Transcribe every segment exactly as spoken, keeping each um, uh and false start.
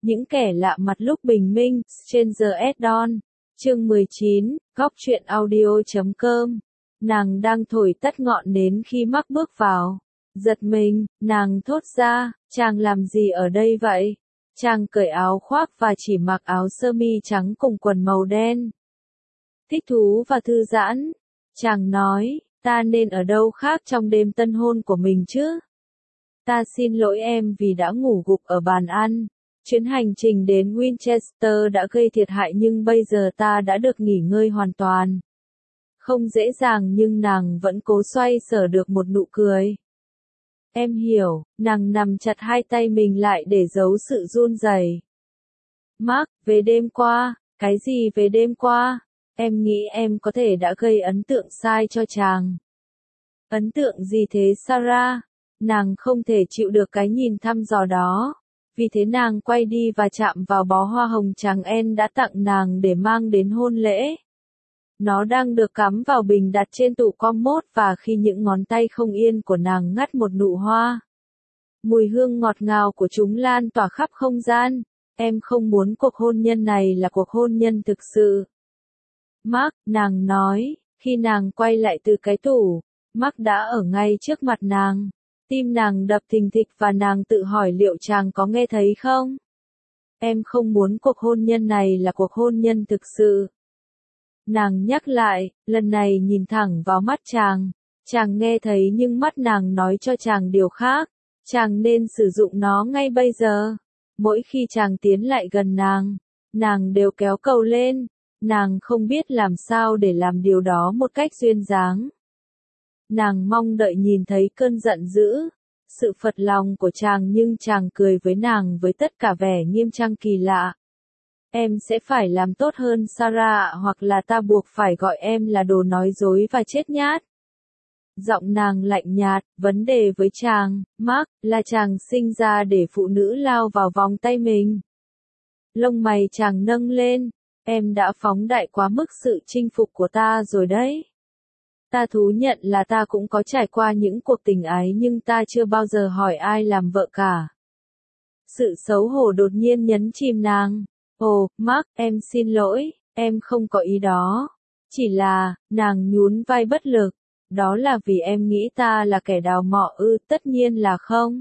Những kẻ lạ mặt lúc bình minh, Stranger at Dawn. Chương mười chín, góc truyện audio chấm com. Nàng đang thổi tắt ngọn nến khi Mark bước vào. Giật mình, nàng thốt ra, chàng làm gì ở đây vậy? Chàng cởi áo khoác và chỉ mặc áo sơ mi trắng cùng quần màu đen. Thích thú và thư giãn. Chàng nói, ta nên ở đâu khác trong đêm tân hôn của mình chứ? Ta xin lỗi em vì đã ngủ gục ở bàn ăn. Chuyến hành trình đến Winchester đã gây thiệt hại nhưng bây giờ ta đã được nghỉ ngơi hoàn toàn. Không dễ dàng nhưng nàng vẫn cố xoay sở được một nụ cười. Em hiểu, nàng nằm chặt hai tay mình lại để giấu sự run rẩy. Mark, về đêm qua, cái gì về đêm qua? Em nghĩ em có thể đã gây ấn tượng sai cho chàng. Ấn tượng gì thế Sarah? Nàng không thể chịu được cái nhìn thăm dò đó. Vì thế nàng quay đi và chạm vào bó hoa hồng chàng En đã tặng nàng để mang đến hôn lễ. Nó đang được cắm vào bình đặt trên tủ commode và khi những ngón tay không yên của nàng ngắt một nụ hoa. Mùi hương ngọt ngào của chúng lan tỏa khắp không gian. Em không muốn cuộc hôn nhân này là cuộc hôn nhân thực sự. Mark, nàng nói, khi nàng quay lại từ cái tủ, Mark đã ở ngay trước mặt nàng. Tim nàng đập thình thịch và nàng tự hỏi liệu chàng có nghe thấy không? Em không muốn cuộc hôn nhân này là cuộc hôn nhân thực sự. Nàng nhắc lại, lần này nhìn thẳng vào mắt chàng. Chàng nghe thấy nhưng mắt nàng nói cho chàng điều khác. Chàng nên sử dụng nó ngay bây giờ. Mỗi khi chàng tiến lại gần nàng, nàng đều kéo cầu lên. Nàng không biết làm sao để làm điều đó một cách duyên dáng. Nàng mong đợi nhìn thấy cơn giận dữ, sự phật lòng của chàng nhưng chàng cười với nàng với tất cả vẻ nghiêm trang kỳ lạ. Em sẽ phải làm tốt hơn Sarah hoặc là ta buộc phải gọi em là đồ nói dối và chết nhát. Giọng nàng lạnh nhạt, vấn đề với chàng, Mark, là chàng sinh ra để phụ nữ lao vào vòng tay mình. Lông mày chàng nâng lên, em đã phóng đại quá mức sự chinh phục của ta rồi đấy. Ta thú nhận là ta cũng có trải qua những cuộc tình ái nhưng ta chưa bao giờ hỏi ai làm vợ cả. Sự xấu hổ đột nhiên nhấn chìm nàng. Ồ, Mark, em xin lỗi, em không có ý đó. Chỉ là, nàng nhún vai bất lực. Đó là vì em nghĩ ta là kẻ đào mỏ ư, tất nhiên là không.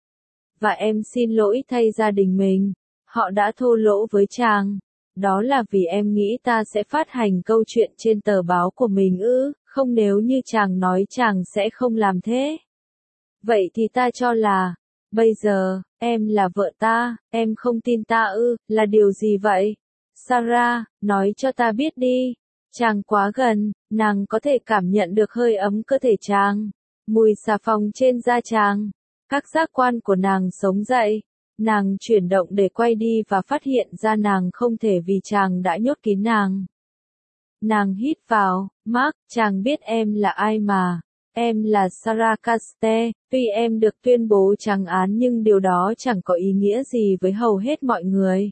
Và em xin lỗi thay gia đình mình. Họ đã thô lỗ với chàng. Đó là vì em nghĩ ta sẽ phát hành câu chuyện trên tờ báo của mình ư, không nếu như chàng nói chàng sẽ không làm thế. Vậy thì ta cho là, bây giờ, em là vợ ta, em không tin ta ư, là điều gì vậy? Sarah, nói cho ta biết đi. Chàng quá gần, nàng có thể cảm nhận được hơi ấm cơ thể chàng, mùi xà phòng trên da chàng. Các giác quan của nàng sống dậy. Nàng chuyển động để quay đi và phát hiện ra nàng không thể vì chàng đã nhốt kín nàng. Nàng hít vào, Mark, chàng biết em là ai mà. Em là Sarah Caste, tuy em được tuyên bố trắng án nhưng điều đó chẳng có ý nghĩa gì với hầu hết mọi người.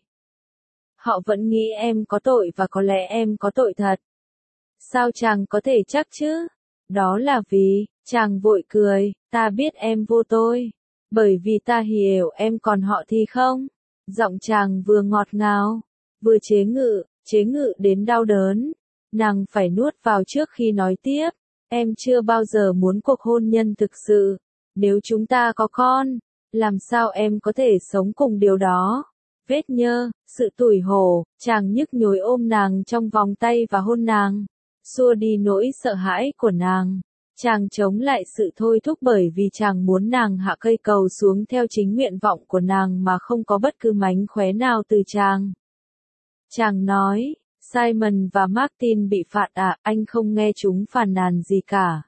Họ vẫn nghĩ em có tội và có lẽ em có tội thật. Sao chàng có thể chắc chứ? Đó là vì, chàng vội cười, ta biết em vô tội. Bởi vì ta hiểu em còn họ thì không? Giọng chàng vừa ngọt ngào, vừa chế ngự, chế ngự đến đau đớn. Nàng phải nuốt vào trước khi nói tiếp. Em chưa bao giờ muốn cuộc hôn nhân thực sự. Nếu chúng ta có con, làm sao em có thể sống cùng điều đó? Vết nhơ, sự tủi hổ, chàng nhức nhối ôm nàng trong vòng tay và hôn nàng. Xua đi nỗi sợ hãi của nàng. Chàng chống lại sự thôi thúc bởi vì chàng muốn nàng hạ cây cầu xuống theo chính nguyện vọng của nàng mà không có bất cứ mánh khóe nào từ chàng. Chàng nói, Simon và Martin bị phạt à, anh không nghe chúng phàn nàn gì cả.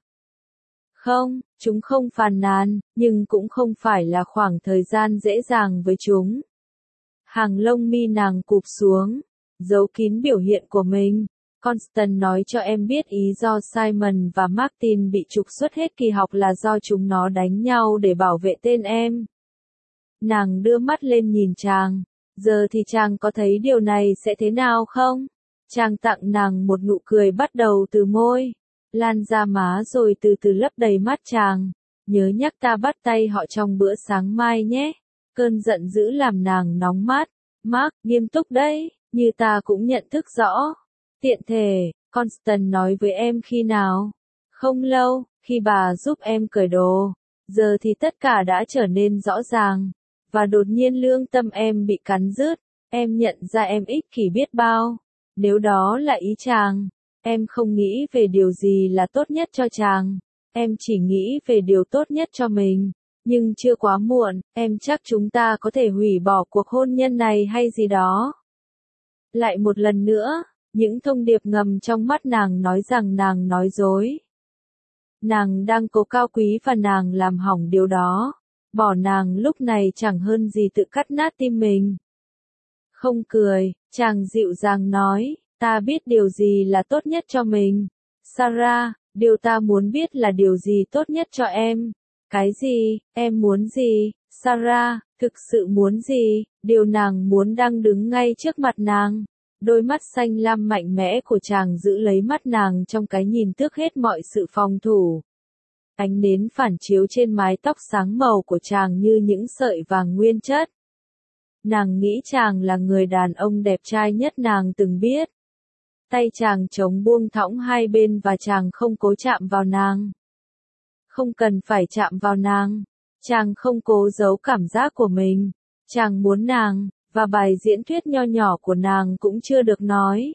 Không, chúng không phàn nàn, nhưng cũng không phải là khoảng thời gian dễ dàng với chúng. Hàng lông mi nàng cụp xuống, giấu kín biểu hiện của mình. Constant nói cho em biết ý do Simon và Martin bị trục xuất hết kỳ học là do chúng nó đánh nhau để bảo vệ tên em. Nàng đưa mắt lên nhìn chàng. Giờ thì chàng có thấy điều này sẽ thế nào không? Chàng tặng nàng một nụ cười bắt đầu từ môi, lan ra má rồi từ từ lấp đầy mắt chàng. Nhớ nhắc ta bắt tay họ trong bữa sáng mai nhé. Cơn giận dữ làm nàng nóng mắt. Mark, nghiêm túc đấy, như ta cũng nhận thức rõ. Tiện thể, Constance nói với em khi nào? Không lâu, khi bà giúp em cởi đồ. Giờ thì tất cả đã trở nên rõ ràng. Và đột nhiên lương tâm em bị cắn rứt. Em nhận ra em ích kỷ biết bao. Nếu đó là ý chàng, em không nghĩ về điều gì là tốt nhất cho chàng. Em chỉ nghĩ về điều tốt nhất cho mình. Nhưng chưa quá muộn, em chắc chúng ta có thể hủy bỏ cuộc hôn nhân này hay gì đó. Lại một lần nữa, những thông điệp ngầm trong mắt nàng nói rằng nàng nói dối. Nàng đang cố cao quý và nàng làm hỏng điều đó. Bỏ nàng lúc này chẳng hơn gì tự cắt nát tim mình. Không cười, chàng dịu dàng nói, ta biết điều gì là tốt nhất cho mình. Sarah, điều ta muốn biết là điều gì tốt nhất cho em. Cái gì, em muốn gì, Sarah, thực sự muốn gì, điều nàng muốn đang đứng ngay trước mặt nàng. Đôi mắt xanh lam mạnh mẽ của chàng giữ lấy mắt nàng trong cái nhìn tước hết mọi sự phòng thủ. Ánh nến phản chiếu trên mái tóc sáng màu của chàng như những sợi vàng nguyên chất. Nàng nghĩ chàng là người đàn ông đẹp trai nhất nàng từng biết. Tay chàng trống buông thõng hai bên và chàng không cố chạm vào nàng. Không cần phải chạm vào nàng. Chàng không cố giấu cảm giác của mình. Chàng muốn nàng, và bài diễn thuyết nho nhỏ của nàng cũng chưa được nói.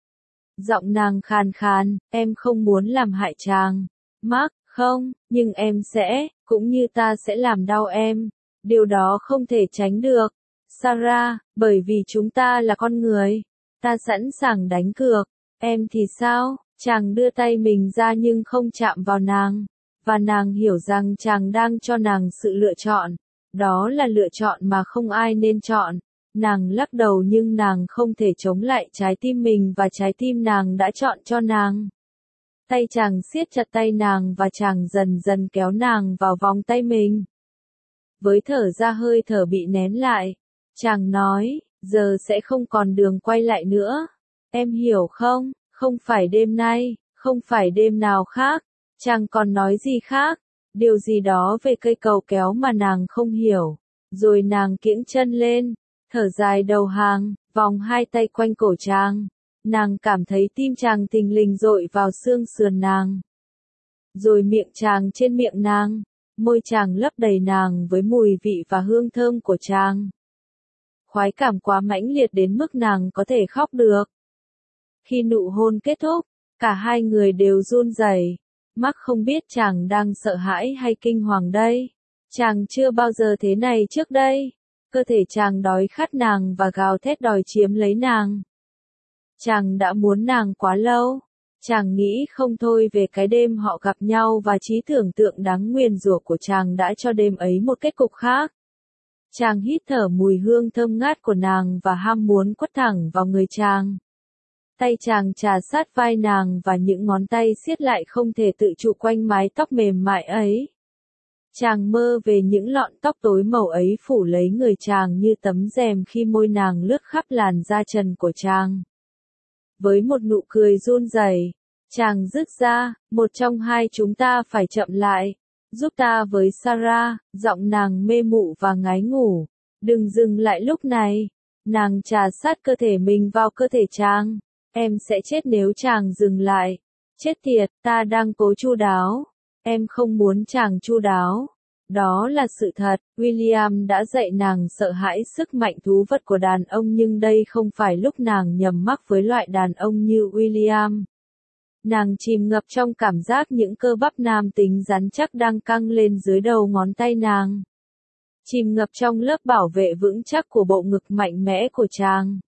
Giọng nàng khàn khàn, em không muốn làm hại chàng. Mark, không, nhưng em sẽ, cũng như ta sẽ làm đau em. Điều đó không thể tránh được. Sarah, bởi vì chúng ta là con người. Ta sẵn sàng đánh cược. Em thì sao? Chàng đưa tay mình ra nhưng không chạm vào nàng. Và nàng hiểu rằng chàng đang cho nàng sự lựa chọn. Đó là lựa chọn mà không ai nên chọn. Nàng lắc đầu nhưng nàng không thể chống lại trái tim mình và trái tim nàng đã chọn cho nàng. Tay chàng siết chặt tay nàng và chàng dần dần kéo nàng vào vòng tay mình. Với thở ra hơi thở bị nén lại, chàng nói, giờ sẽ không còn đường quay lại nữa. Em hiểu không? Không phải đêm nay, không phải đêm nào khác. Chàng còn nói gì khác? Điều gì đó về cây cầu kéo mà nàng không hiểu. Rồi nàng kiễng chân lên, thở dài đầu hàng, vòng hai tay quanh cổ chàng. Nàng cảm thấy tim chàng thình lình dội vào xương sườn nàng. Rồi miệng chàng trên miệng nàng, môi chàng lấp đầy nàng với mùi vị và hương thơm của chàng. Khoái cảm quá mãnh liệt đến mức nàng có thể khóc được. Khi nụ hôn kết thúc, cả hai người đều run rẩy. Mark không biết chàng đang sợ hãi hay kinh hoàng đây. Chàng chưa bao giờ thế này trước đây. Cơ thể chàng đói khát nàng và gào thét đòi chiếm lấy nàng. Chàng đã muốn nàng quá lâu. Chàng nghĩ không thôi về cái đêm họ gặp nhau và trí tưởng tượng đáng nguyền rủa của chàng đã cho đêm ấy một kết cục khác. Chàng hít thở mùi hương thơm ngát của nàng và ham muốn quất thẳng vào người chàng. Tay chàng chà sát vai nàng và những ngón tay siết lại không thể tự trụ quanh mái tóc mềm mại ấy. Chàng mơ về những lọn tóc tối màu ấy phủ lấy người chàng như tấm rèm khi môi nàng lướt khắp làn da trần của chàng. Với một nụ cười run rẩy, chàng rứt ra, một trong hai chúng ta phải chậm lại. Giúp ta với Sarah, giọng nàng mê mụ và ngái ngủ. Đừng dừng lại lúc này. Nàng trà sát cơ thể mình vào cơ thể chàng. Em sẽ chết nếu chàng dừng lại. Chết tiệt, ta đang cố chu đáo. Em không muốn chàng chu đáo. Đó là sự thật, William đã dạy nàng sợ hãi sức mạnh thú vật của đàn ông nhưng đây không phải lúc nàng nhầm mắc với loại đàn ông như William. Nàng chìm ngập trong cảm giác những cơ bắp nam tính rắn chắc đang căng lên dưới đầu ngón tay nàng. Chìm ngập trong lớp bảo vệ vững chắc của bộ ngực mạnh mẽ của chàng.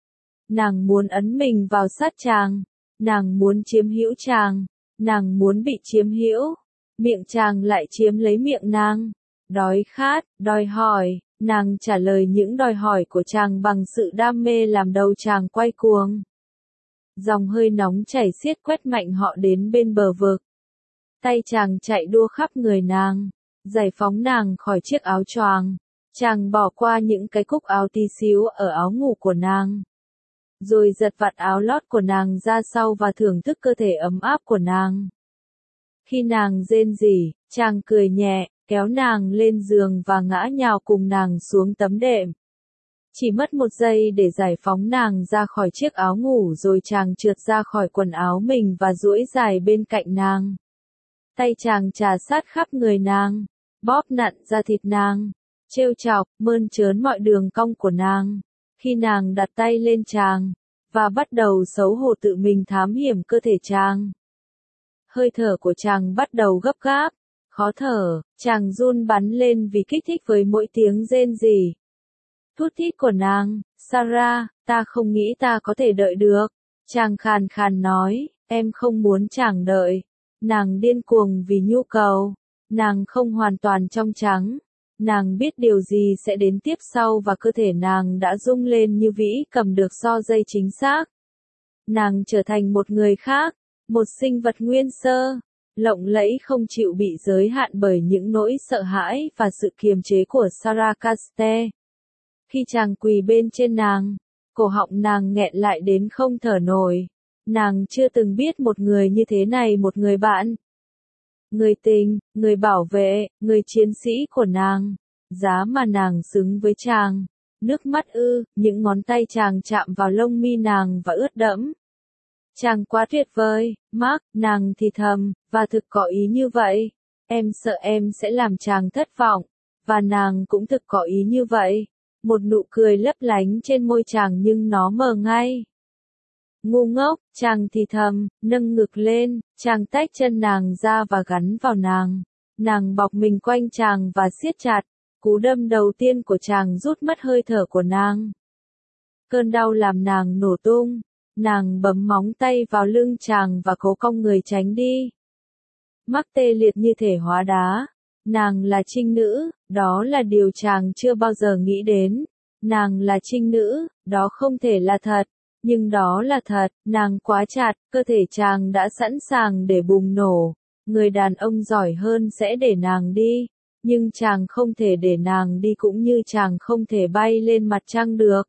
Nàng muốn ấn mình vào sát chàng. Nàng muốn chiếm hữu chàng. Nàng muốn bị chiếm hữu. Miệng chàng lại chiếm lấy miệng nàng. Đói khát, đòi hỏi, nàng trả lời những đòi hỏi của chàng bằng sự đam mê làm đầu chàng quay cuồng. Dòng hơi nóng chảy xiết quét mạnh họ đến bên bờ vực. Tay chàng chạy đua khắp người nàng, giải phóng nàng khỏi chiếc áo choàng. Chàng bỏ qua những cái cúc áo tí xíu ở áo ngủ của nàng. Rồi giật vạt áo lót của nàng ra sau và thưởng thức cơ thể ấm áp của nàng. Khi nàng rên rỉ, chàng cười nhẹ, kéo nàng lên giường và ngã nhào cùng nàng xuống tấm đệm. Chỉ mất một giây để giải phóng nàng ra khỏi chiếc áo ngủ rồi chàng trượt ra khỏi quần áo mình và duỗi dài bên cạnh nàng. Tay chàng trà sát khắp người nàng, bóp nặn da thịt nàng, trêu chọc, mơn trớn mọi đường cong của nàng. Khi nàng đặt tay lên chàng, và bắt đầu xấu hổ tự mình thám hiểm cơ thể chàng. Hơi thở của chàng bắt đầu gấp gáp, khó thở, chàng run bắn lên vì kích thích với mỗi tiếng rên rỉ. Thút thít của nàng, Sarah, ta không nghĩ ta có thể đợi được. Chàng khàn khàn nói, em không muốn chàng đợi. Nàng điên cuồng vì nhu cầu. Nàng không hoàn toàn trong trắng. Nàng biết điều gì sẽ đến tiếp sau và cơ thể nàng đã rung lên như vĩ cầm được so dây chính xác. Nàng trở thành một người khác, một sinh vật nguyên sơ, lộng lẫy không chịu bị giới hạn bởi những nỗi sợ hãi và sự kiềm chế của Sarah Caste. Khi chàng quỳ bên trên nàng, cổ họng nàng nghẹn lại đến không thở nổi. Nàng chưa từng biết một người như thế này, một người bạn. Người tình, người bảo vệ, người chiến sĩ của nàng. Giá mà nàng xứng với chàng. Nước mắt ư, những ngón tay chàng chạm vào lông mi nàng và ướt đẫm. Chàng quá tuyệt vời, Mark, nàng thì thầm, và thực có ý như vậy. Em sợ em sẽ làm chàng thất vọng. Và nàng cũng thực có ý như vậy. Một nụ cười lấp lánh trên môi chàng nhưng nó mờ ngay. Ngu ngốc, chàng thì thầm, nâng ngực lên, chàng tách chân nàng ra và gắn vào nàng. Nàng bọc mình quanh chàng và siết chặt. Cú đâm đầu tiên của chàng rút mất hơi thở của nàng. Cơn đau làm nàng nổ tung. Nàng bấm móng tay vào lưng chàng và cố cong người tránh đi. Mắc tê liệt như thể hóa đá. Nàng là trinh nữ, đó là điều chàng chưa bao giờ nghĩ đến. Nàng là trinh nữ, đó không thể là thật. Nhưng đó là thật, nàng quá chặt, cơ thể chàng đã sẵn sàng để bùng nổ. Người đàn ông giỏi hơn sẽ để nàng đi. Nhưng chàng không thể để nàng đi cũng như chàng không thể bay lên mặt trăng được.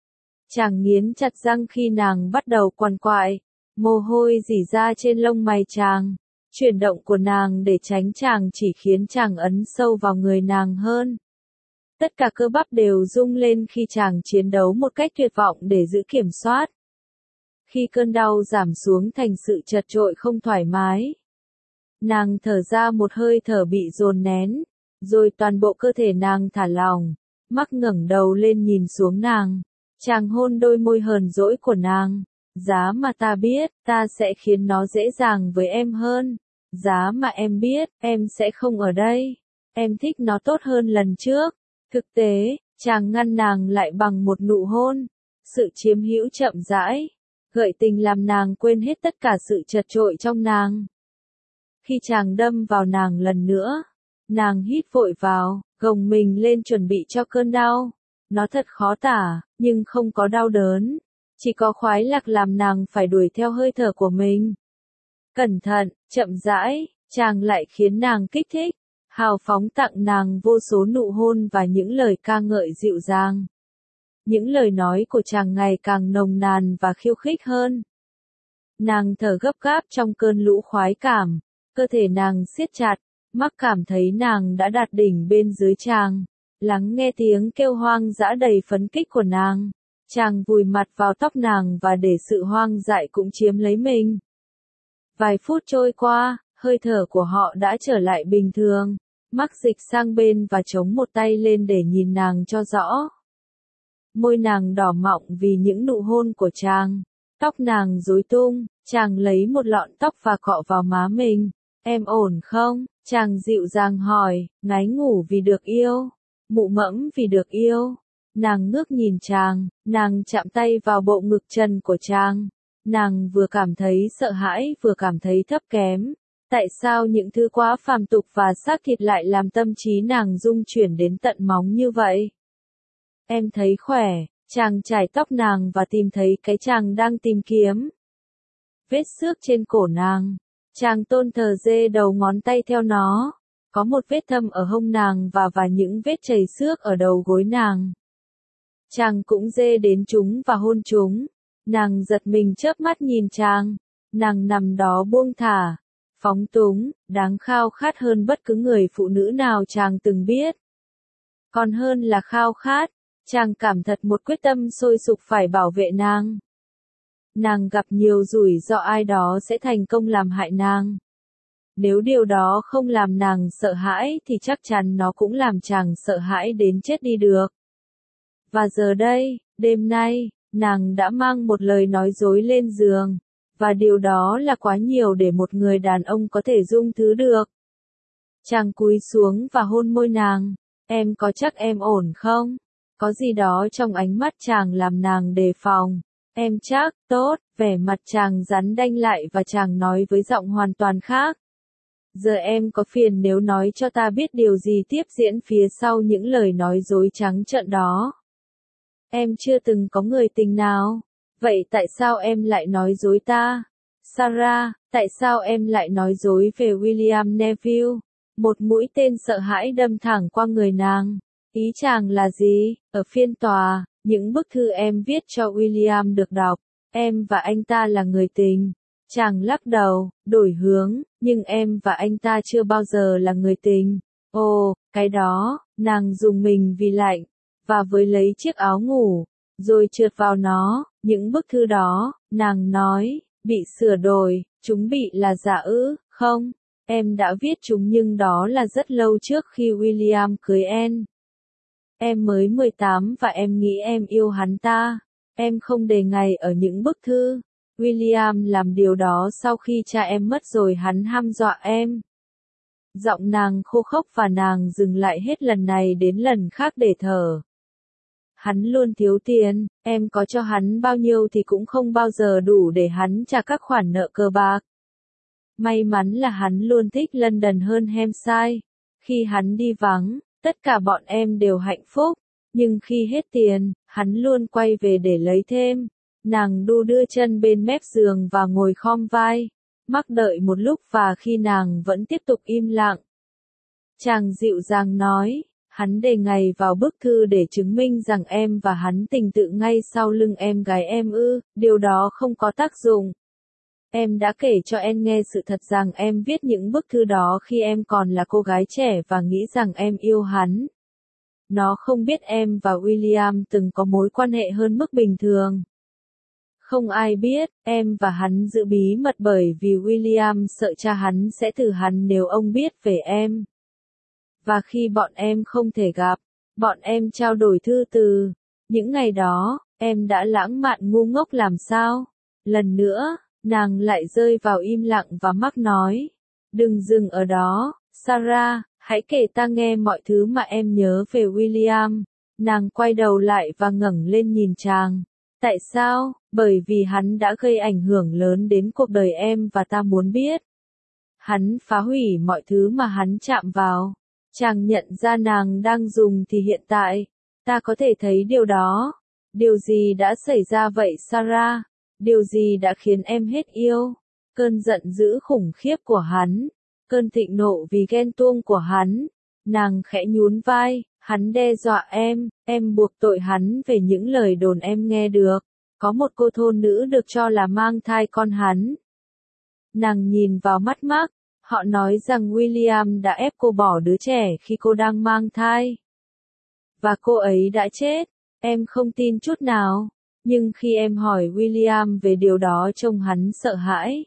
Chàng nghiến chặt răng khi nàng bắt đầu quằn quại. Mồ hôi rỉ ra trên lông mày chàng. Chuyển động của nàng để tránh chàng chỉ khiến chàng ấn sâu vào người nàng hơn. Tất cả cơ bắp đều rung lên khi chàng chiến đấu một cách tuyệt vọng để giữ kiểm soát. Khi cơn đau giảm xuống thành sự chật chội không thoải mái. Nàng thở ra một hơi thở bị dồn nén, rồi toàn bộ cơ thể nàng thả lỏng. Mark ngẩng đầu lên nhìn xuống nàng. Chàng hôn đôi môi hờn dỗi của nàng. Giá mà ta biết, ta sẽ khiến nó dễ dàng với em hơn. Giá mà em biết, em sẽ không ở đây. Em thích nó tốt hơn lần trước. Thực tế, chàng ngăn nàng lại bằng một nụ hôn. Sự chiếm hữu chậm rãi, gợi tình làm nàng quên hết tất cả sự chật chội trong nàng. Khi chàng đâm vào nàng lần nữa, nàng hít vội vào, gồng mình lên chuẩn bị cho cơn đau. Nó thật khó tả, nhưng không có đau đớn. Chỉ có khoái lạc làm nàng phải đuổi theo hơi thở của mình. Cẩn thận, chậm rãi, chàng lại khiến nàng kích thích. Hào phóng tặng nàng vô số nụ hôn và những lời ca ngợi dịu dàng. Những lời nói của chàng ngày càng nồng nàn và khiêu khích hơn. Nàng thở gấp gáp trong cơn lũ khoái cảm, cơ thể nàng siết chặt, Mark cảm thấy nàng đã đạt đỉnh bên dưới chàng. Lắng nghe tiếng kêu hoang dã đầy phấn kích của nàng, chàng vùi mặt vào tóc nàng và để sự hoang dại cũng chiếm lấy mình. Vài phút trôi qua, hơi thở của họ đã trở lại bình thường. Mark dịch sang bên và chống một tay lên để nhìn nàng cho rõ. Môi nàng đỏ mọng vì những nụ hôn của chàng. Tóc nàng rối tung, chàng lấy một lọn tóc và cọ vào má mình. Em ổn không? Chàng dịu dàng hỏi, ngái ngủ vì được yêu. Mụ mẫm vì được yêu. Nàng ngước nhìn chàng, nàng chạm tay vào bộ ngực trần của chàng. Nàng vừa cảm thấy sợ hãi vừa cảm thấy thấp kém. Tại sao những thứ quá phàm tục và xác thịt lại làm tâm trí nàng rung chuyển đến tận móng như vậy? Em thấy khỏe, chàng chải tóc nàng và tìm thấy cái chàng đang tìm kiếm. Vết xước trên cổ nàng. Chàng tôn thờ dê đầu ngón tay theo nó. Có một vết thâm ở hông nàng và và những vết chảy xước ở đầu gối nàng. Chàng cũng dê đến chúng và hôn chúng. Nàng giật mình chớp mắt nhìn chàng. Nàng nằm đó buông thả, phóng túng, đáng khao khát hơn bất cứ người phụ nữ nào chàng từng biết. Còn hơn là khao khát, Chàng cảm thật một quyết tâm sôi sục phải bảo vệ nàng. Nàng gặp nhiều rủi ro ai đó sẽ thành công làm hại nàng. Nếu điều đó không làm nàng sợ hãi thì chắc chắn nó cũng làm chàng sợ hãi đến chết đi được. Và giờ đây, đêm nay, nàng đã mang một lời nói dối lên giường, và điều đó là quá nhiều để một người đàn ông có thể dung thứ được. Chàng cúi xuống và hôn môi nàng, em có chắc em ổn không? Có gì đó trong ánh mắt chàng làm nàng đề phòng. Em chắc, tốt, vẻ mặt chàng rắn đanh lại và chàng nói với giọng hoàn toàn khác. Giờ em có phiền nếu nói cho ta biết điều gì tiếp diễn phía sau những lời nói dối trắng trợn đó. Em chưa từng có người tình nào. Vậy tại sao em lại nói dối ta? Sarah, tại sao em lại nói dối về William Neville? Một mũi tên sợ hãi đâm thẳng qua người nàng. Ý chàng là gì? Ở phiên tòa, những bức thư em viết cho William được đọc. Em và anh ta là người tình. Chàng lắc đầu, đổi hướng, nhưng em và anh ta chưa bao giờ là người tình. Ồ, cái đó, nàng dùng mình vì lạnh, và với lấy chiếc áo ngủ, rồi trượt vào nó, những bức thư đó, nàng nói, bị sửa đổi, chúng bị là giả ư, không? Em đã viết chúng nhưng đó là rất lâu trước khi William cưới em. Em mới mười tám và em nghĩ em yêu hắn ta. Em không đề ngày ở những bức thư. William làm điều đó sau khi cha em mất rồi hắn hăm dọa em. Giọng nàng khô khốc và nàng dừng lại hết lần này đến lần khác để thở. Hắn luôn thiếu tiền, em có cho hắn bao nhiêu thì cũng không bao giờ đủ để hắn trả các khoản nợ cờ bạc. May mắn là hắn luôn thích London hơn Hampshire. Khi hắn đi vắng, tất cả bọn em đều hạnh phúc, nhưng khi hết tiền, hắn luôn quay về để lấy thêm. Nàng đu đưa chân bên mép giường và ngồi khom vai, mắc đợi một lúc và khi nàng vẫn tiếp tục im lặng. Chàng dịu dàng nói, hắn đề ngày vào bức thư để chứng minh rằng em và hắn tình tự ngay sau lưng em gái em ư, điều đó không có tác dụng. Em đã kể cho em nghe sự thật rằng em viết những bức thư đó khi em còn là cô gái trẻ và nghĩ rằng em yêu hắn. Nó không biết em và William từng có mối quan hệ hơn mức bình thường. Không ai biết, em và hắn giữ bí mật bởi vì William sợ cha hắn sẽ thử hắn nếu ông biết về em. Và khi bọn em không thể gặp, bọn em trao đổi thư từ. Những ngày đó, em đã lãng mạn ngu ngốc làm sao? Lần nữa, nàng lại rơi vào im lặng và mắc nói. Đừng dừng ở đó, Sarah, hãy kể ta nghe mọi thứ mà em nhớ về William. Nàng quay đầu lại và ngẩng lên nhìn chàng. Tại sao? Bởi vì hắn đã gây ảnh hưởng lớn đến cuộc đời em và ta muốn biết. Hắn phá hủy mọi thứ mà hắn chạm vào. Chàng nhận ra nàng đang dùng thì hiện tại. Ta có thể thấy điều đó. Điều gì đã xảy ra vậy Sarah? Điều gì đã khiến em hết yêu? Cơn giận dữ khủng khiếp của hắn. Cơn thịnh nộ vì ghen tuông của hắn. Nàng khẽ nhún vai. Hắn đe dọa em. Em buộc tội hắn về những lời đồn em nghe được. Có một cô thôn nữ được cho là mang thai con hắn. Nàng nhìn vào mắt Mark. Họ nói rằng William đã ép cô bỏ đứa trẻ khi cô đang mang thai. Và cô ấy đã chết. Em không tin chút nào. Nhưng khi em hỏi William về điều đó trông hắn sợ hãi.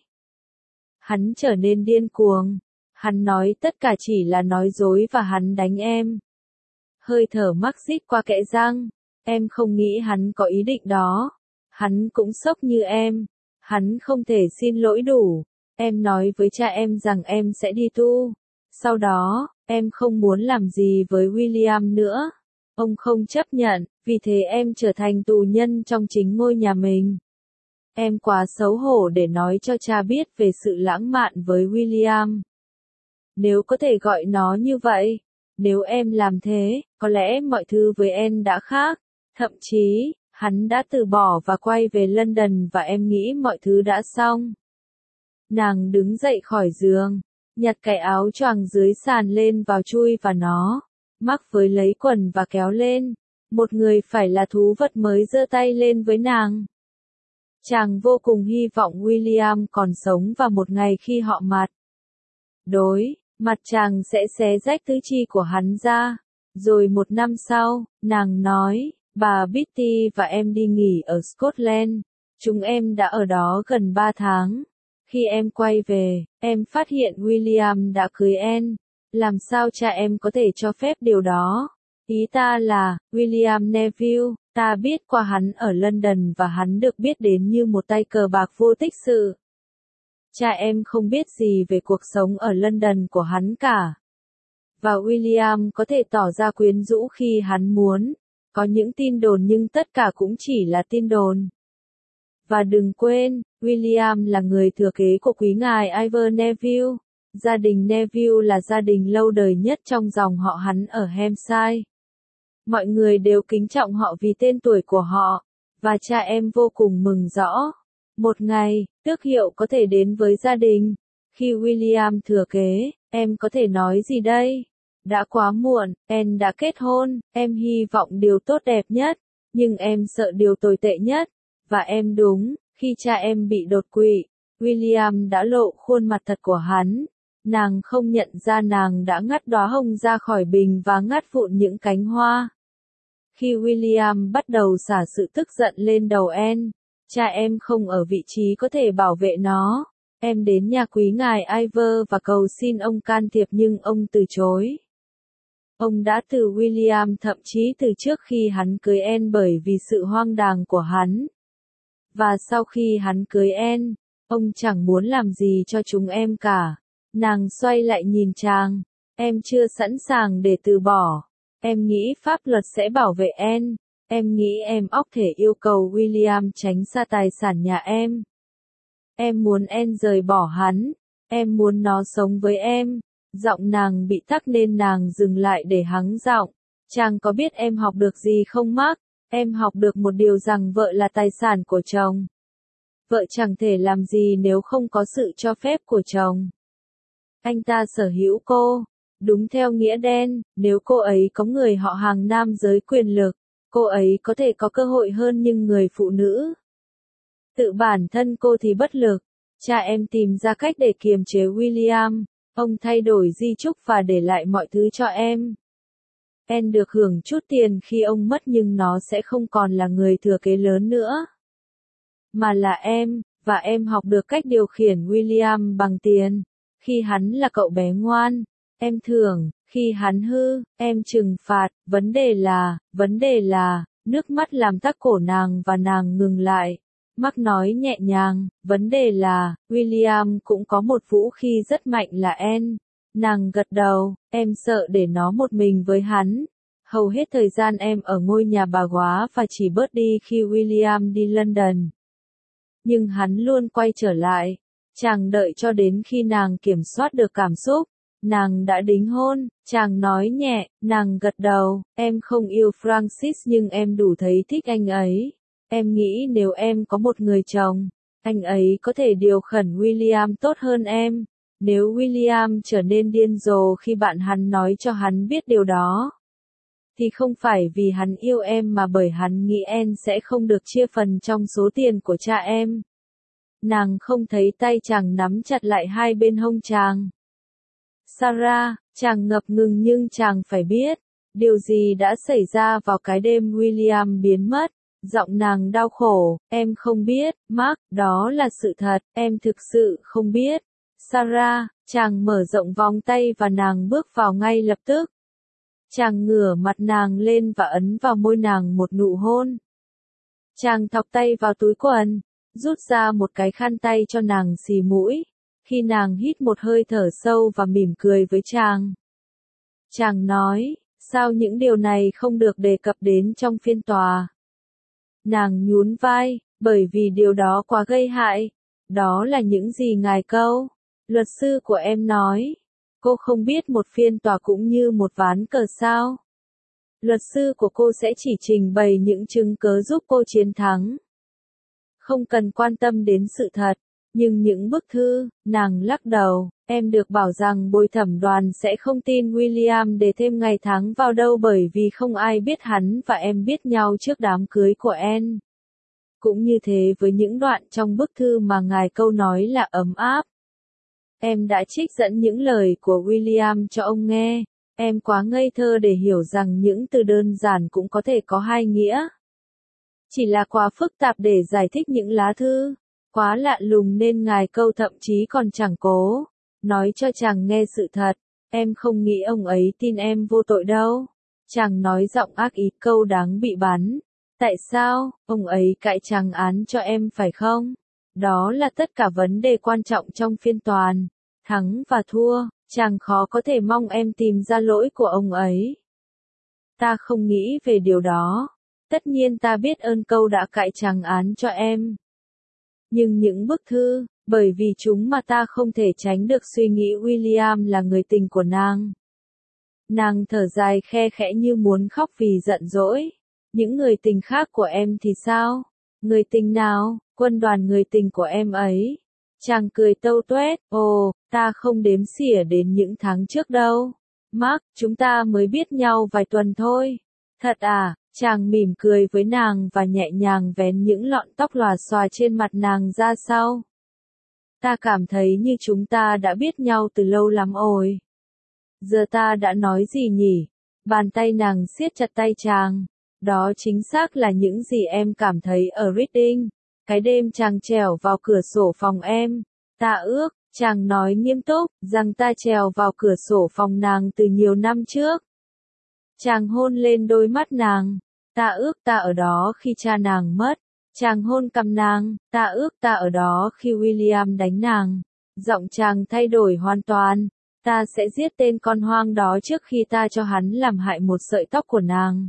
Hắn trở nên điên cuồng. Hắn nói tất cả chỉ là nói dối và hắn đánh em. Hơi thở Mark rít qua kẽ răng. Em không nghĩ hắn có ý định đó. Hắn cũng sốc như em. Hắn không thể xin lỗi đủ. Em nói với cha em rằng em sẽ đi tu. Sau đó, em không muốn làm gì với William nữa. Ông không chấp nhận, vì thế em trở thành tù nhân trong chính ngôi nhà mình. Em quá xấu hổ để nói cho cha biết về sự lãng mạn với William. Nếu có thể gọi nó như vậy, nếu em làm thế, có lẽ mọi thứ với em đã khác. Thậm chí, hắn đã từ bỏ và quay về London và em nghĩ mọi thứ đã xong. Nàng đứng dậy khỏi giường, nhặt cái áo choàng dưới sàn lên vào chui vào nó, mắc với lấy quần và kéo lên. Một người phải là thú vật mới giơ tay lên với nàng. Chàng vô cùng hy vọng William còn sống vào một ngày khi họ mặt đối, mặt chàng sẽ xé rách tứ chi của hắn ra. Rồi một năm sau, nàng nói, Bà Bitty và em đi nghỉ ở Scotland. Chúng em đã ở đó gần ba tháng. Khi em quay về, em phát hiện William đã cưới Anne. Làm sao cha em có thể cho phép điều đó? Ý ta là, William Neville, ta biết qua hắn ở London và hắn được biết đến như một tay cờ bạc vô tích sự. Cha em không biết gì về cuộc sống ở London của hắn cả. Và William có thể tỏ ra quyến rũ khi hắn muốn. Có những tin đồn nhưng tất cả cũng chỉ là tin đồn. Và đừng quên, William là người thừa kế của quý ngài Ivor Neville. Gia đình Neville là gia đình lâu đời nhất trong dòng họ hắn ở Hampshire. Mọi người đều kính trọng họ vì tên tuổi của họ, và cha em vô cùng mừng rõ. Một ngày, tước hiệu có thể đến với gia đình. Khi William thừa kế, em có thể nói gì đây? Đã quá muộn, em đã kết hôn, em hy vọng điều tốt đẹp nhất, nhưng em sợ điều tồi tệ nhất. Và em đúng, khi cha em bị đột quỵ, William đã lộ khuôn mặt thật của hắn. Nàng không nhận ra nàng đã ngắt đóa hồng ra khỏi bình và ngắt vụn những cánh hoa. Khi William bắt đầu xả sự tức giận lên đầu Anne, cha em không ở vị trí có thể bảo vệ nó. Em đến nhà quý ngài Ivor và cầu xin ông can thiệp nhưng ông từ chối. Ông đã từ William thậm chí từ trước khi hắn cưới Anne bởi vì sự hoang đàng của hắn. Và sau khi hắn cưới Anne, ông chẳng muốn làm gì cho chúng em cả. Nàng xoay lại nhìn chàng. Em chưa sẵn sàng để từ bỏ. Em nghĩ pháp luật sẽ bảo vệ Anne. Em nghĩ em óc thể yêu cầu William tránh xa tài sản nhà em. Em muốn Anne rời bỏ hắn. Em muốn nó sống với em. Giọng nàng bị tắc nên nàng dừng lại để hắng giọng. Chàng có biết em học được gì không Mark? Em học được một điều rằng vợ là tài sản của chồng. Vợ chẳng thể làm gì nếu không có sự cho phép của chồng. Anh ta sở hữu cô. Đúng theo nghĩa đen, nếu cô ấy có người họ hàng nam giới quyền lực, cô ấy có thể có cơ hội hơn nhưng người phụ nữ. Tự bản thân cô thì bất lực. Cha em tìm ra cách để kiềm chế William. Ông thay đổi di chúc và để lại mọi thứ cho em. Anne được hưởng chút tiền khi ông mất nhưng nó sẽ không còn là người thừa kế lớn nữa. Mà là em, và em học được cách điều khiển William bằng tiền. Khi hắn là cậu bé ngoan, em thưởng, khi hắn hư, em trừng phạt, vấn đề là, vấn đề là, nước mắt làm tắc cổ nàng và nàng ngừng lại. Mark nói nhẹ nhàng, vấn đề là, William cũng có một vũ khí rất mạnh là Anne. Nàng gật đầu, em sợ để nó một mình với hắn. Hầu hết thời gian em ở ngôi nhà bà góa và chỉ bớt đi khi William đi London. Nhưng hắn luôn quay trở lại. Chàng đợi cho đến khi nàng kiểm soát được cảm xúc. Nàng đã đính hôn, chàng nói nhẹ, nàng gật đầu, em không yêu Francis nhưng em đủ thấy thích anh ấy. Em nghĩ nếu em có một người chồng, anh ấy có thể điều khẩn William tốt hơn em. Nếu William trở nên điên rồ khi bạn hắn nói cho hắn biết điều đó, thì không phải vì hắn yêu em mà bởi hắn nghĩ em sẽ không được chia phần trong số tiền của cha em. Nàng không thấy tay chàng nắm chặt lại hai bên hông chàng. Sarah, chàng ngập ngừng nhưng chàng phải biết, điều gì đã xảy ra vào cái đêm William biến mất. Giọng nàng đau khổ, em không biết, Mark, đó là sự thật, em thực sự không biết. Sarah, chàng mở rộng vòng tay và nàng bước vào ngay lập tức. Chàng ngửa mặt nàng lên và ấn vào môi nàng một nụ hôn. Chàng thọc tay vào túi quần, rút ra một cái khăn tay cho nàng xì mũi. Khi nàng hít một hơi thở sâu và mỉm cười với chàng. Chàng nói, sao những điều này không được đề cập đến trong phiên tòa? Nàng nhún vai, bởi vì điều đó quá gây hại. Đó là những gì ngài câu, luật sư của em nói. Cô không biết một phiên tòa cũng như một ván cờ sao? Luật sư của cô sẽ chỉ trình bày những chứng cớ giúp cô chiến thắng. Không cần quan tâm đến sự thật. Nhưng những bức thư, nàng lắc đầu, em được bảo rằng bồi thẩm đoàn sẽ không tin William để thêm ngày tháng vào đâu bởi vì không ai biết hắn và em biết nhau trước đám cưới của Anne. Cũng như thế với những đoạn trong bức thư mà ngài câu nói là ấm áp. Em đã trích dẫn những lời của William cho ông nghe. Em quá ngây thơ để hiểu rằng những từ đơn giản cũng có thể có hai nghĩa. Chỉ là quá phức tạp để giải thích những lá thư. Quá lạ lùng nên ngài câu thậm chí còn chẳng cố nói cho chàng nghe sự thật. Em không nghĩ ông ấy tin em vô tội đâu. Chàng nói giọng ác ý, câu đáng bị bắn. Tại sao, ông ấy cãi chàng án cho em phải không? Đó là tất cả vấn đề quan trọng trong phiên tòa. Thắng và thua, chàng khó có thể mong em tìm ra lỗi của ông ấy. Ta không nghĩ về điều đó. Tất nhiên ta biết ơn câu đã cãi chàng án cho em. Nhưng những bức thư, bởi vì chúng mà ta không thể tránh được suy nghĩ William là người tình của nàng. Nàng thở dài khe khẽ như muốn khóc vì giận dỗi. Những người tình khác của em thì sao? Người tình nào? Quân đoàn người tình của em ấy. Chàng cười tâu tuét, ồ, ta không đếm xỉa đến những tháng trước đâu. Mark, chúng ta mới biết nhau vài tuần thôi. Thật à? Chàng mỉm cười với nàng và nhẹ nhàng vén những lọn tóc lòa xòa trên mặt nàng ra sau. Ta cảm thấy như chúng ta đã biết nhau từ lâu lắm rồi. Giờ ta đã nói gì nhỉ? Bàn tay nàng siết chặt tay chàng. Đó chính xác là những gì em cảm thấy ở Reading. Cái đêm chàng trèo vào cửa sổ phòng em. Ta ước, chàng nói nghiêm túc, rằng ta trèo vào cửa sổ phòng nàng từ nhiều năm trước. Chàng hôn lên đôi mắt nàng. Ta ước ta ở đó khi cha nàng mất. Chàng hôn cằm nàng. Ta ước ta ở đó khi William đánh nàng. Giọng chàng thay đổi hoàn toàn. Ta sẽ giết tên con hoang đó trước khi ta cho hắn làm hại một sợi tóc của nàng.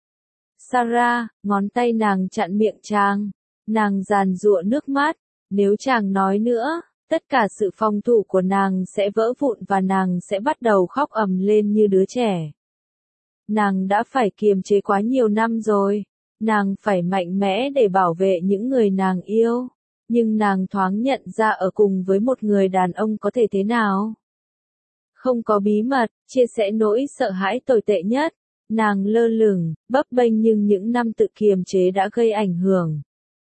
Sarah, ngón tay nàng chặn miệng chàng. Nàng giàn giụa nước mắt. Nếu chàng nói nữa, tất cả sự phòng thủ của nàng sẽ vỡ vụn và nàng sẽ bắt đầu khóc ầm lên như đứa trẻ. Nàng đã phải kiềm chế quá nhiều năm rồi. Nàng phải mạnh mẽ để bảo vệ những người nàng yêu. Nhưng nàng thoáng nhận ra ở cùng với một người đàn ông có thể thế nào. Không có bí mật, chia sẻ nỗi sợ hãi tồi tệ nhất. Nàng lơ lửng, bấp bênh nhưng những năm tự kiềm chế đã gây ảnh hưởng.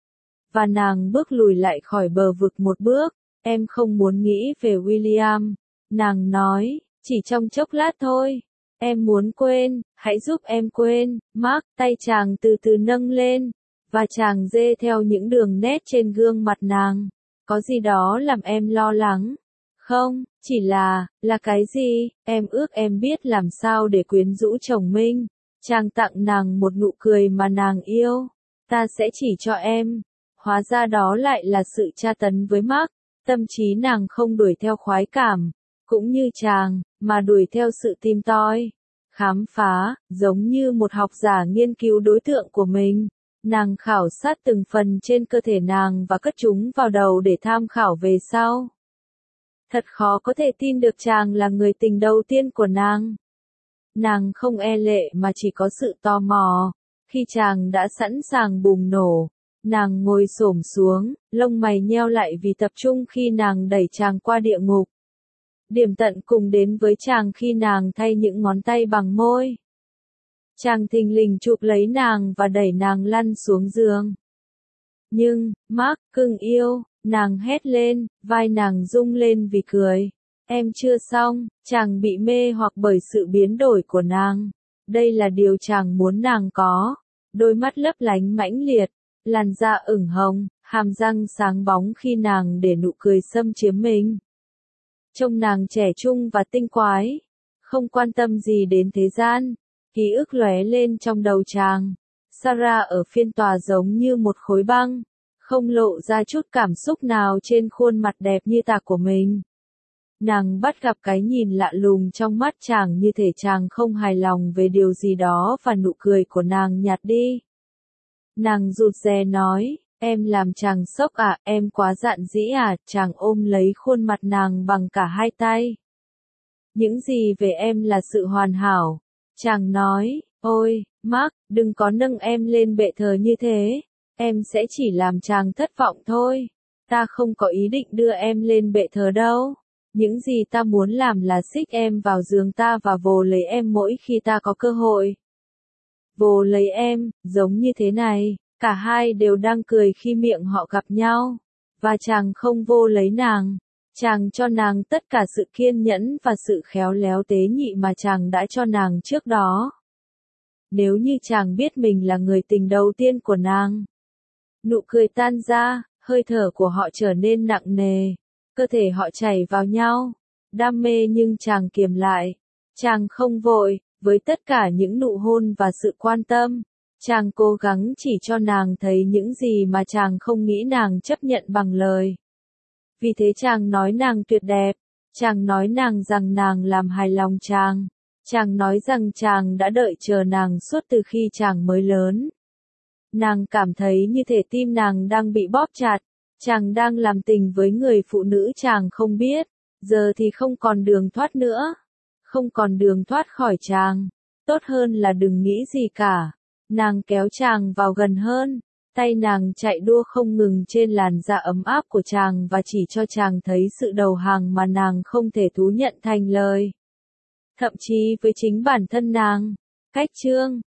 Và nàng bước lùi lại khỏi bờ vực một bước. Em không muốn nghĩ về William. Nàng nói, chỉ trong chốc lát thôi. Em muốn quên, hãy giúp em quên. Mark, tay chàng từ từ nâng lên. Và chàng dê theo những đường nét trên gương mặt nàng. Có gì đó làm em lo lắng. Không, chỉ là, là cái gì, em ước em biết làm sao để quyến rũ chồng mình. Chàng tặng nàng một nụ cười mà nàng yêu. Ta sẽ chỉ cho em. Hóa ra đó lại là sự tra tấn với Mark. Tâm trí nàng không đuổi theo khoái cảm, cũng như chàng, mà đuổi theo sự tìm tòi, khám phá, giống như một học giả nghiên cứu đối tượng của mình. Nàng khảo sát từng phần trên cơ thể nàng và cất chúng vào đầu để tham khảo về sau. Thật khó có thể tin được chàng là người tình đầu tiên của nàng. Nàng không e lệ mà chỉ có sự tò mò. Khi chàng đã sẵn sàng bùng nổ, nàng ngồi xổm xuống, lông mày nheo lại vì tập trung khi nàng đẩy chàng qua địa ngục. Điểm tận cùng đến với chàng khi nàng thay những ngón tay bằng môi. Chàng thình lình chụp lấy nàng và đẩy nàng lăn xuống giường. Nhưng, Mark, cưng yêu, nàng hét lên, vai nàng rung lên vì cười. Em chưa xong, chàng bị mê hoặc bởi sự biến đổi của nàng. Đây là điều chàng muốn nàng có. Đôi mắt lấp lánh mãnh liệt, làn da ửng hồng, hàm răng sáng bóng khi nàng để nụ cười xâm chiếm mình. Trông nàng trẻ trung và tinh quái, không quan tâm gì đến thế gian. Ký ức lóe lên trong đầu chàng. Sarah ở phiên tòa giống như một khối băng, không lộ ra chút cảm xúc nào trên khuôn mặt đẹp như tạc của mình. Nàng bắt gặp cái nhìn lạ lùng trong mắt chàng như thể chàng không hài lòng về điều gì đó và nụ cười của nàng nhạt đi. Nàng rụt rè nói, em làm chàng sốc à, em quá dạn dĩ à, chàng ôm lấy khuôn mặt nàng bằng cả hai tay. Những gì về em là sự hoàn hảo. Chàng nói, ôi, Mark, đừng có nâng em lên bệ thờ như thế, em sẽ chỉ làm chàng thất vọng thôi. Ta không có ý định đưa em lên bệ thờ đâu. Những gì ta muốn làm là xích em vào giường ta và vồ lấy em mỗi khi ta có cơ hội. Vồ lấy em, giống như thế này, cả hai đều đang cười khi miệng họ gặp nhau. Và chàng không vô lấy nàng. Chàng cho nàng tất cả sự kiên nhẫn và sự khéo léo tế nhị mà chàng đã cho nàng trước đó. Nếu như chàng biết mình là người tình đầu tiên của nàng. Nụ cười tan ra, hơi thở của họ trở nên nặng nề, cơ thể họ chảy vào nhau, đam mê nhưng chàng kiềm lại. Chàng không vội, với tất cả những nụ hôn và sự quan tâm, chàng cố gắng chỉ cho nàng thấy những gì mà chàng không nghĩ nàng chấp nhận bằng lời. Vì thế chàng nói nàng tuyệt đẹp, chàng nói nàng rằng nàng làm hài lòng chàng, chàng nói rằng chàng đã đợi chờ nàng suốt từ khi chàng mới lớn. Nàng cảm thấy như thể tim nàng đang bị bóp chặt, chàng đang làm tình với người phụ nữ chàng không biết, giờ thì không còn đường thoát nữa, không còn đường thoát khỏi chàng, tốt hơn là đừng nghĩ gì cả. Nàng kéo chàng vào gần hơn, tay nàng chạy đua không ngừng trên làn da ấm áp của chàng và chỉ cho chàng thấy sự đầu hàng mà nàng không thể thú nhận thành lời. Thậm chí với chính bản thân nàng. Cách chương